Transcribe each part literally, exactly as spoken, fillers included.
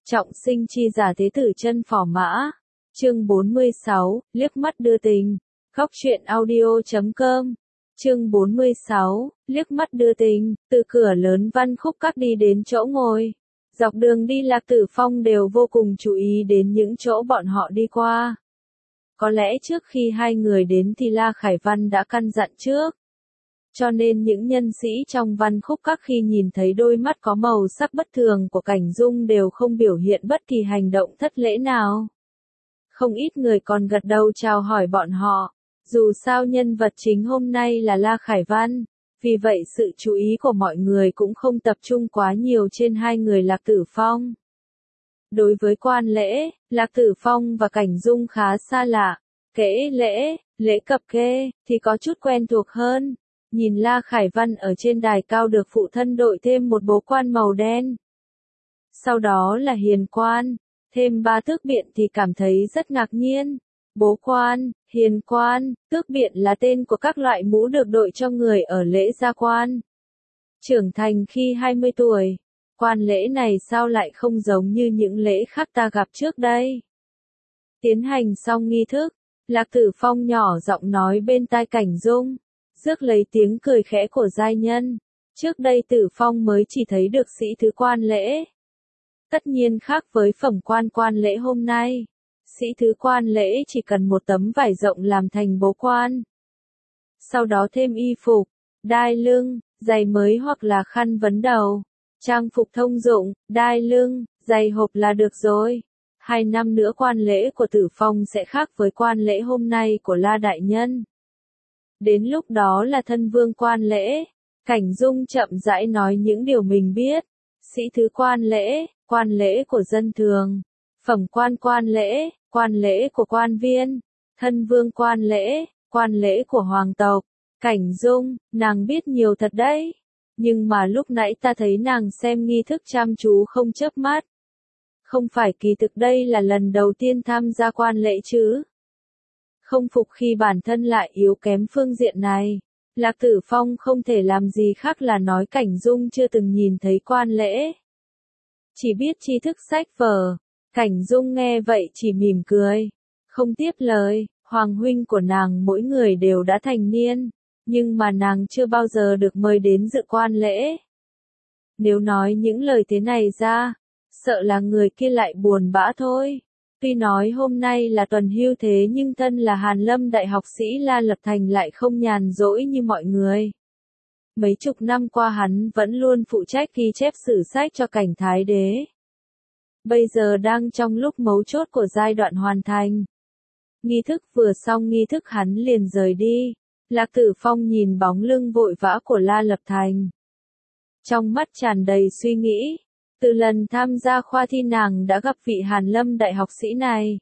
Trọng sinh chi giả thế tử chân phò mã. Chương bốn mươi sáu, liếc mắt đưa tình. Góc truyện audio chấm com. Chương bốn mươi sáu, liếc mắt đưa tình, từ cửa lớn Văn Khúc Các đi đến chỗ ngồi. Dọc đường đi Lạc Tử Phong đều vô cùng chú ý đến những chỗ bọn họ đi qua. Có lẽ trước khi hai người đến thì La Khải Văn đã căn dặn trước. Cho nên những nhân sĩ trong Văn Khúc Các khi nhìn thấy đôi mắt có màu sắc bất thường của Cảnh Dung đều không biểu hiện bất kỳ hành động thất lễ nào. Không ít người còn gật đầu chào hỏi bọn họ. Dù sao nhân vật chính hôm nay là La Khải Văn, vì vậy sự chú ý của mọi người cũng không tập trung quá nhiều trên hai người Lạc Tử Phong. Đối với quan lễ, Lạc Tử Phong và Cảnh Dung khá xa lạ. Kể lễ, lễ cập kê, thì có chút quen thuộc hơn. Nhìn La Khải Văn ở trên đài cao được phụ thân đội thêm một bố quan màu đen. Sau đó là hiền quan, thêm ba tước biện thì cảm thấy rất ngạc nhiên. Bố quan, hiền quan, tước biện là tên của các loại mũ được đội cho người ở lễ gia quan. Trưởng thành khi hai mươi tuổi, quan lễ này sao lại không giống như những lễ khác ta gặp trước đây. Tiến hành xong nghi thức, Lạc Tử Phong nhỏ giọng nói bên tai Cảnh Dung, rước lấy tiếng cười khẽ của giai nhân. Trước đây Tử Phong mới chỉ thấy được sĩ thứ quan lễ. Tất nhiên khác với phẩm quan quan lễ hôm nay. Sĩ thứ quan lễ chỉ cần một tấm vải rộng làm thành bố quan. Sau đó thêm y phục, đai lưng, giày mới hoặc là khăn vấn đầu. Trang phục thông dụng, đai lưng, giày hộp là được rồi. Hai năm nữa quan lễ của Tử Phong sẽ khác với quan lễ hôm nay của La Đại Nhân. Đến lúc đó là thân vương quan lễ. Cảnh Dung chậm rãi nói những điều mình biết. Sĩ thứ quan lễ, quan lễ của dân thường. Phẩm quan quan lễ, quan lễ của quan viên. Thân vương quan lễ, quan lễ của hoàng tộc. Cảnh Dung, nàng biết nhiều thật đấy. Nhưng mà lúc nãy ta thấy nàng xem nghi thức chăm chú không chớp mắt. Không phải kỳ thực đây là lần đầu tiên tham gia quan lễ chứ. Không phục khi bản thân lại yếu kém phương diện này. Lạc Tử Phong không thể làm gì khác là nói Cảnh Dung chưa từng nhìn thấy quan lễ. Chỉ biết tri thức sách vở. Cảnh Dung nghe vậy chỉ mỉm cười. Không tiếp lời, hoàng huynh của nàng mỗi người đều đã thành niên. Nhưng mà nàng chưa bao giờ được mời đến dự quan lễ. Nếu nói những lời thế này ra, sợ là người kia lại buồn bã thôi. Tuy nói hôm nay là tuần hưu thế nhưng thân là Hàn Lâm đại học sĩ La Lập Thành lại không nhàn rỗi như mọi người. Mấy chục năm qua hắn vẫn luôn phụ trách ghi chép sử sách cho Cảnh Thái Đế. Bây giờ đang trong lúc mấu chốt của giai đoạn hoàn thành. Nghi thức vừa xong nghi thức hắn liền rời đi. Lạc Tử Phong nhìn bóng lưng vội vã của La Lập Thành. Trong mắt tràn đầy suy nghĩ. Từ lần tham gia khoa thi nàng đã gặp vị Hàn Lâm đại học sĩ này.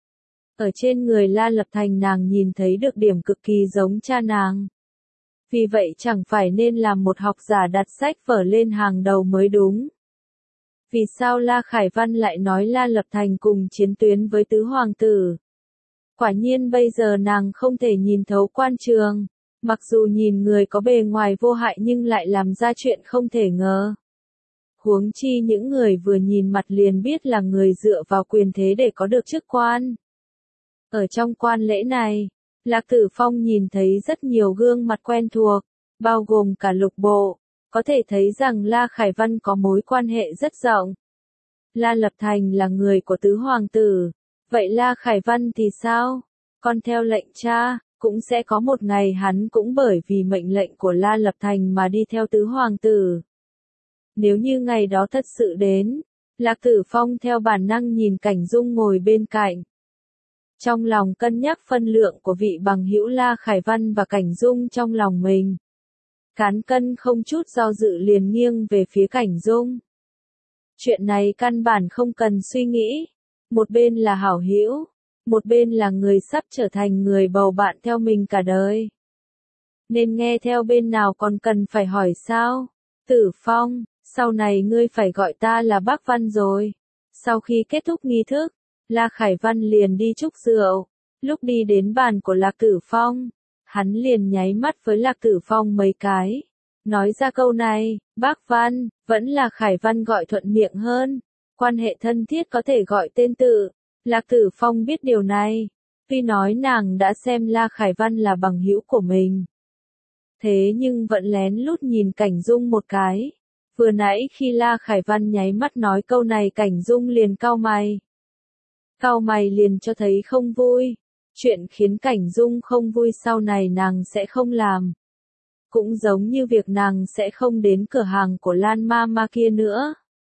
Ở trên người La Lập Thành nàng nhìn thấy được điểm cực kỳ giống cha nàng. Vì vậy chẳng phải nên làm một học giả đặt sách vở lên hàng đầu mới đúng. Vì sao La Khải Văn lại nói La Lập Thành cùng chiến tuyến với tứ hoàng tử? Quả nhiên bây giờ nàng không thể nhìn thấu quan trường. Mặc dù nhìn người có bề ngoài vô hại nhưng lại làm ra chuyện không thể ngờ. Huống chi những người vừa nhìn mặt liền biết là người dựa vào quyền thế để có được chức quan. Ở trong quan lễ này, Lạc Tử Phong nhìn thấy rất nhiều gương mặt quen thuộc, bao gồm cả Lục Bộ, có thể thấy rằng La Khải Văn có mối quan hệ rất rộng. La Lập Thành là người của tứ hoàng tử, vậy La Khải Văn thì sao? Con theo lệnh cha, cũng sẽ có một ngày hắn cũng bởi vì mệnh lệnh của La Lập Thành mà đi theo tứ hoàng tử. Nếu như ngày đó thật sự đến, Lạc Tử Phong theo bản năng nhìn Cảnh Dung ngồi bên cạnh. Trong lòng cân nhắc phân lượng của vị bằng hữu La Khải Văn và Cảnh Dung trong lòng mình. Cán cân không chút do dự liền nghiêng về phía Cảnh Dung. Chuyện này căn bản không cần suy nghĩ. Một bên là hảo hữu, một bên là người sắp trở thành người bầu bạn theo mình cả đời. Nên nghe theo bên nào còn cần phải hỏi sao? Tử Phong, sau này ngươi phải gọi ta là Bác Văn rồi. Sau khi kết thúc nghi thức, La Khải Văn liền đi chúc rượu. Lúc đi đến bàn của Lạc Tử Phong, hắn liền nháy mắt với Lạc Tử Phong mấy cái. Nói ra câu này, Bác Văn, vẫn là Khải Văn gọi thuận miệng hơn. quan hệ thân thiết có thể gọi tên tự. Lạc Tử Phong biết điều này, tuy nói nàng đã xem La Khải Văn là bằng hữu của mình. Thế nhưng vẫn lén lút nhìn Cảnh Dung một cái. Vừa nãy khi La Khải Văn nháy mắt nói câu này Cảnh Dung liền cau mày. Cau mày liền cho thấy không vui. Chuyện khiến Cảnh Dung không vui sau này nàng sẽ không làm. Cũng giống như việc nàng sẽ không đến cửa hàng của Lan Mama kia nữa.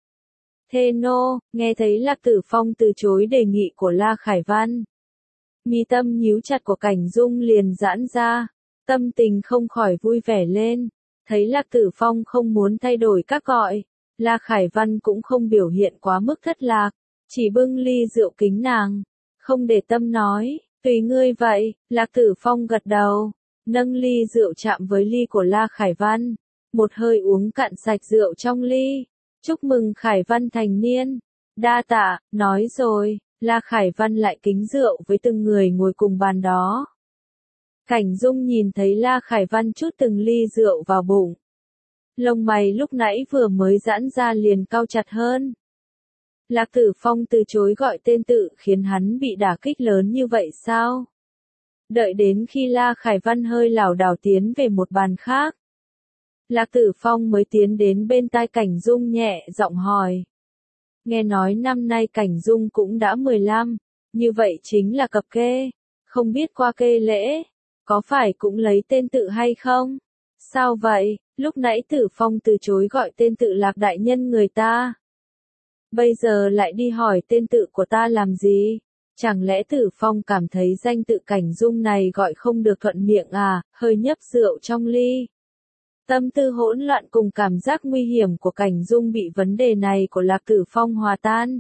Thê nô, nghe thấy Lạc Tử Phong từ chối đề nghị của La Khải Văn. Mi tâm nhíu chặt của Cảnh Dung liền giãn ra, tâm tình không khỏi vui vẻ lên. Thấy Lạc Tử Phong không muốn thay đổi các gọi, La Khải Văn cũng không biểu hiện quá mức thất lạc, chỉ bưng ly rượu kính nàng, không để tâm nói, tùy ngươi vậy. Lạc Tử Phong gật đầu, nâng ly rượu chạm với ly của La Khải Văn, một hơi uống cạn sạch rượu trong ly. Chúc mừng Khải Văn thành niên. Đa tạ, nói rồi, La Khải Văn lại kính rượu với từng người ngồi cùng bàn đó. Cảnh Dung nhìn thấy La Khải Văn chút từng ly rượu vào bụng. Lông mày lúc nãy vừa mới giãn ra liền cau chặt hơn. Lạc Tử Phong từ chối gọi tên tự khiến hắn bị đả kích lớn như vậy sao? Đợi đến khi La Khải Văn hơi lảo đảo tiến về một bàn khác. Lạc Tử Phong mới tiến đến bên tai Cảnh Dung nhẹ giọng hỏi. Nghe nói năm nay Cảnh Dung cũng đã mười lăm, như vậy chính là cập kê, không biết qua kê lễ, có phải cũng lấy tên tự hay không? Sao vậy, lúc nãy Tử Phong từ chối gọi tên tự Lạc đại nhân người ta. Bây giờ lại đi hỏi tên tự của ta làm gì? Chẳng lẽ Tử Phong cảm thấy danh tự Cảnh Dung này gọi không được thuận miệng à, hơi nhấp rượu trong ly. Tâm tư hỗn loạn cùng cảm giác nguy hiểm của Cảnh Dung bị vấn đề này của Lạc Tử Phong hòa tan.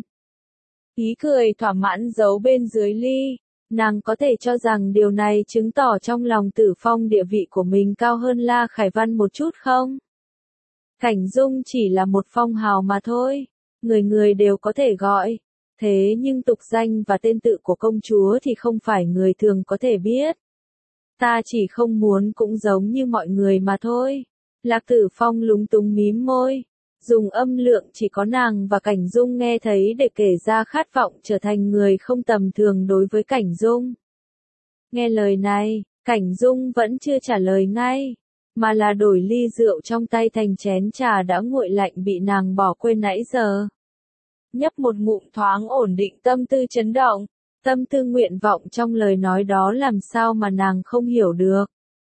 Ý cười thỏa mãn giấu bên dưới ly, nàng có thể cho rằng điều này chứng tỏ trong lòng Tử Phong địa vị của mình cao hơn La Khải Văn một chút không? Cảnh Dung chỉ là một phong hào mà thôi, người người đều có thể gọi, thế nhưng tục danh và tên tự của công chúa thì không phải người thường có thể biết. Ta chỉ không muốn cũng giống như mọi người mà thôi. Lạc Tử Phong lúng túng mím môi, dùng âm lượng chỉ có nàng và Cảnh Dung nghe thấy để kể ra khát vọng trở thành người không tầm thường đối với Cảnh Dung. Nghe lời này, Cảnh Dung vẫn chưa trả lời ngay, mà là đổi ly rượu trong tay thành chén trà đã nguội lạnh bị nàng bỏ quên nãy giờ. Nhấp một ngụm thoáng ổn định tâm tư chấn động, tâm tư nguyện vọng trong lời nói đó làm sao mà nàng không hiểu được.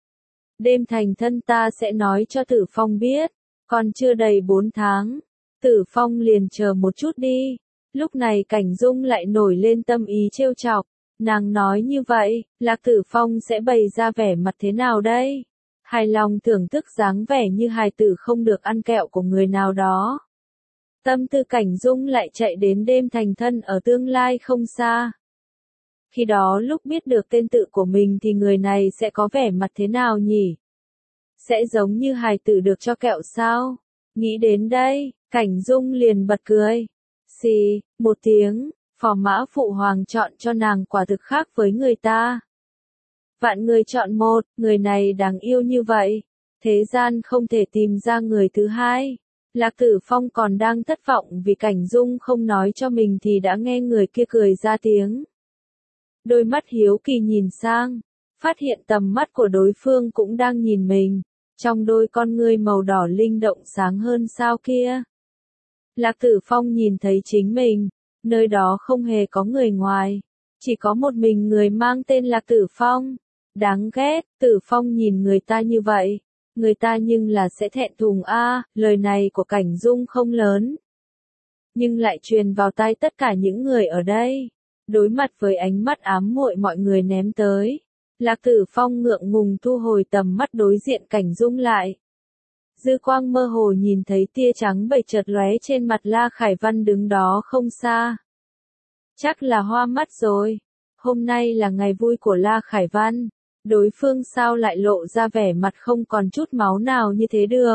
Đêm thành thân ta sẽ nói cho Tử Phong biết, còn chưa đầy bốn tháng, Tử Phong liền chờ một chút đi. Lúc này Cảnh Dung lại nổi lên tâm ý trêu chọc, nàng nói như vậy, Lạc Tử Phong sẽ bày ra vẻ mặt thế nào đây? Hài lòng thưởng thức dáng vẻ như hài tử không được ăn kẹo của người nào đó. Tâm tư Cảnh Dung lại chạy đến đêm thành thân ở tương lai không xa. Khi đó lúc biết được tên tự của mình thì người này sẽ có vẻ mặt thế nào nhỉ? Sẽ giống như hài tử được cho kẹo sao? Nghĩ đến đây, Cảnh Dung liền bật cười. Xì, một tiếng, phò mã phụ hoàng chọn cho nàng quả thực khác với người ta. Vạn người chọn một, người này đáng yêu như vậy. Thế gian không thể tìm ra người thứ hai. Lạc Tử Phong còn đang thất vọng vì Cảnh Dung không nói cho mình thì đã nghe người kia cười ra tiếng. Đôi mắt hiếu kỳ nhìn sang, phát hiện tầm mắt của đối phương cũng đang nhìn mình, trong đôi con ngươi màu đỏ linh động sáng hơn sao kia. Lạc Tử Phong nhìn thấy chính mình, nơi đó không hề có người ngoài, chỉ có một mình người mang tên Lạc Tử Phong. Đáng ghét, Tử Phong nhìn người ta như vậy, người ta nhưng là sẽ thẹn thùng a. À, lời này của Cảnh Dung không lớn, nhưng lại truyền vào tai tất cả những người ở đây. Đối mặt với ánh mắt ám muội mọi người ném tới, Lạc Tử Phong ngượng ngùng thu hồi tầm mắt đối diện Cảnh Dung lại. Dư quang mơ hồ nhìn thấy tia trắng bẩy chợt lóe trên mặt La Khải Văn đứng đó không xa. Chắc là hoa mắt rồi. Hôm nay là ngày vui của La Khải Văn. Đối phương sao lại lộ ra vẻ mặt không còn chút máu nào như thế được.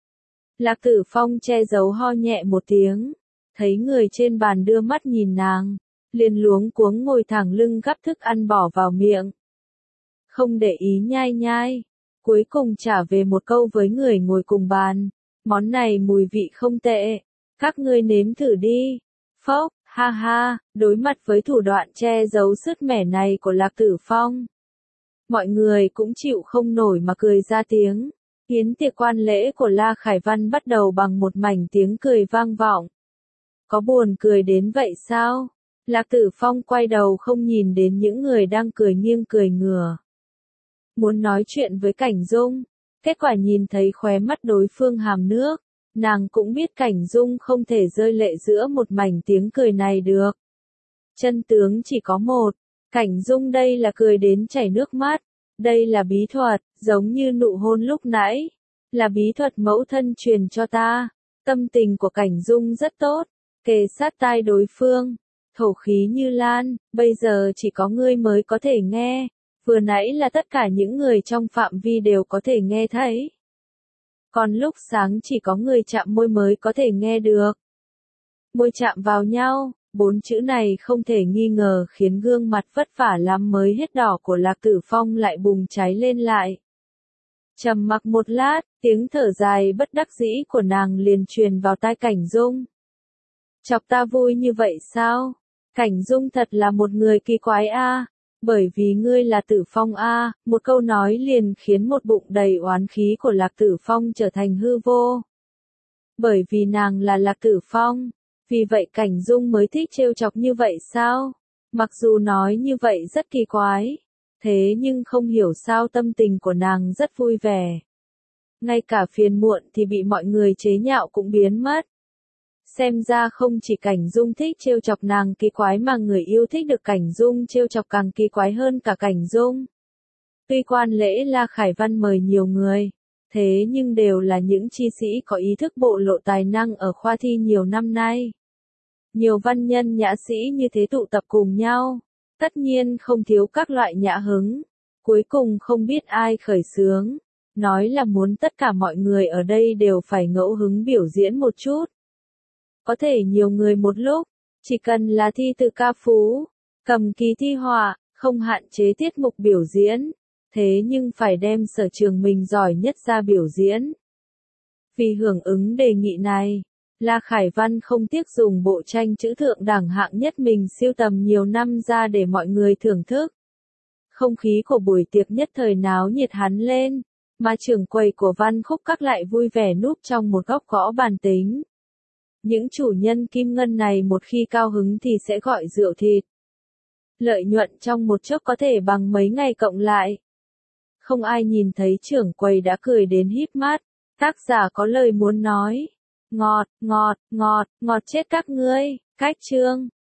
Lạc Tử Phong che giấu ho nhẹ một tiếng. Thấy người trên bàn đưa mắt nhìn nàng, liền luống cuống ngồi thẳng lưng gắp thức ăn bỏ vào miệng. Không để ý nhai nhai. Cuối cùng trả về một câu với người ngồi cùng bàn. Món này mùi vị không tệ. Các ngươi nếm thử đi. Phốc, ha ha, đối mặt với thủ đoạn che giấu sứt mẻ này của Lạc Tử Phong. Mọi người cũng chịu không nổi mà cười ra tiếng. Yến tiệc quan lễ của La Khải Văn bắt đầu bằng một mảnh tiếng cười vang vọng. Có buồn cười đến vậy sao? Lạc Tử Phong quay đầu không nhìn đến những người đang cười nghiêng cười ngửa. Muốn nói chuyện với Cảnh Dung, kết quả nhìn thấy khóe mắt đối phương hàm nước, nàng cũng biết Cảnh Dung không thể rơi lệ giữa một mảnh tiếng cười này được. Chân tướng chỉ có một, Cảnh Dung đây là cười đến chảy nước mắt, đây là bí thuật, giống như nụ hôn lúc nãy, là bí thuật mẫu thân truyền cho ta. Tâm tình của Cảnh Dung rất tốt, kề sát tai đối phương, thổ khí như lan, bây giờ chỉ có ngươi mới có thể nghe, vừa nãy là tất cả những người trong phạm vi đều có thể nghe thấy. Còn lúc sáng chỉ có người chạm môi mới có thể nghe được. Môi chạm vào nhau, bốn chữ này không thể nghi ngờ khiến gương mặt vất vả lắm mới hết đỏ của Lạc Tử Phong lại bùng cháy lên lại. Trầm mặc một lát, tiếng thở dài bất đắc dĩ của nàng liền truyền vào tai Cảnh Dung. Chọc ta vui như vậy sao? Cảnh Dung thật là một người kỳ quái a, bởi vì ngươi là Tử Phong a, một câu nói liền khiến một bụng đầy oán khí của Lạc Tử Phong trở thành hư vô. Bởi vì nàng là Lạc Tử Phong, vì vậy Cảnh Dung mới thích trêu chọc như vậy sao? Mặc dù nói như vậy rất kỳ quái, thế nhưng không hiểu sao tâm tình của nàng rất vui vẻ. Ngay cả phiền muộn thì bị mọi người chế nhạo cũng biến mất. Xem ra không chỉ Cảnh Dung thích trêu chọc nàng kỳ quái mà người yêu thích được Cảnh Dung trêu chọc càng kỳ quái hơn cả Cảnh Dung. Tuy quan lễ La Khải Văn mời nhiều người, thế nhưng đều là những chi sĩ có ý thức bộ lộ tài năng ở khoa thi nhiều năm nay. Nhiều văn nhân nhã sĩ như thế tụ tập cùng nhau, tất nhiên không thiếu các loại nhã hứng. Cuối cùng không biết ai khởi xướng, nói là muốn tất cả mọi người ở đây đều phải ngẫu hứng biểu diễn một chút. Có thể nhiều người một lúc, chỉ cần là thi từ ca phú, cầm kỳ thi họa, không hạn chế tiết mục biểu diễn, thế nhưng phải đem sở trường mình giỏi nhất ra biểu diễn. Vì hưởng ứng đề nghị này, La Khải Văn không tiếc dùng bộ tranh chữ thượng đẳng hạng nhất mình sưu tầm nhiều năm ra để mọi người thưởng thức. Không khí của buổi tiệc nhất thời náo nhiệt hắn lên, mà trưởng quầy của Văn Khúc Các lại vui vẻ núp trong một góc gõ bàn tính. Những chủ nhân kim ngân này một khi cao hứng thì sẽ gọi rượu thịt. Lợi nhuận trong một chốc có thể bằng mấy ngày cộng lại. Không ai nhìn thấy trưởng quầy đã cười đến híp mắt, tác giả có lời muốn nói. Ngọt, ngọt, ngọt, ngọt chết các ngươi, cách chương.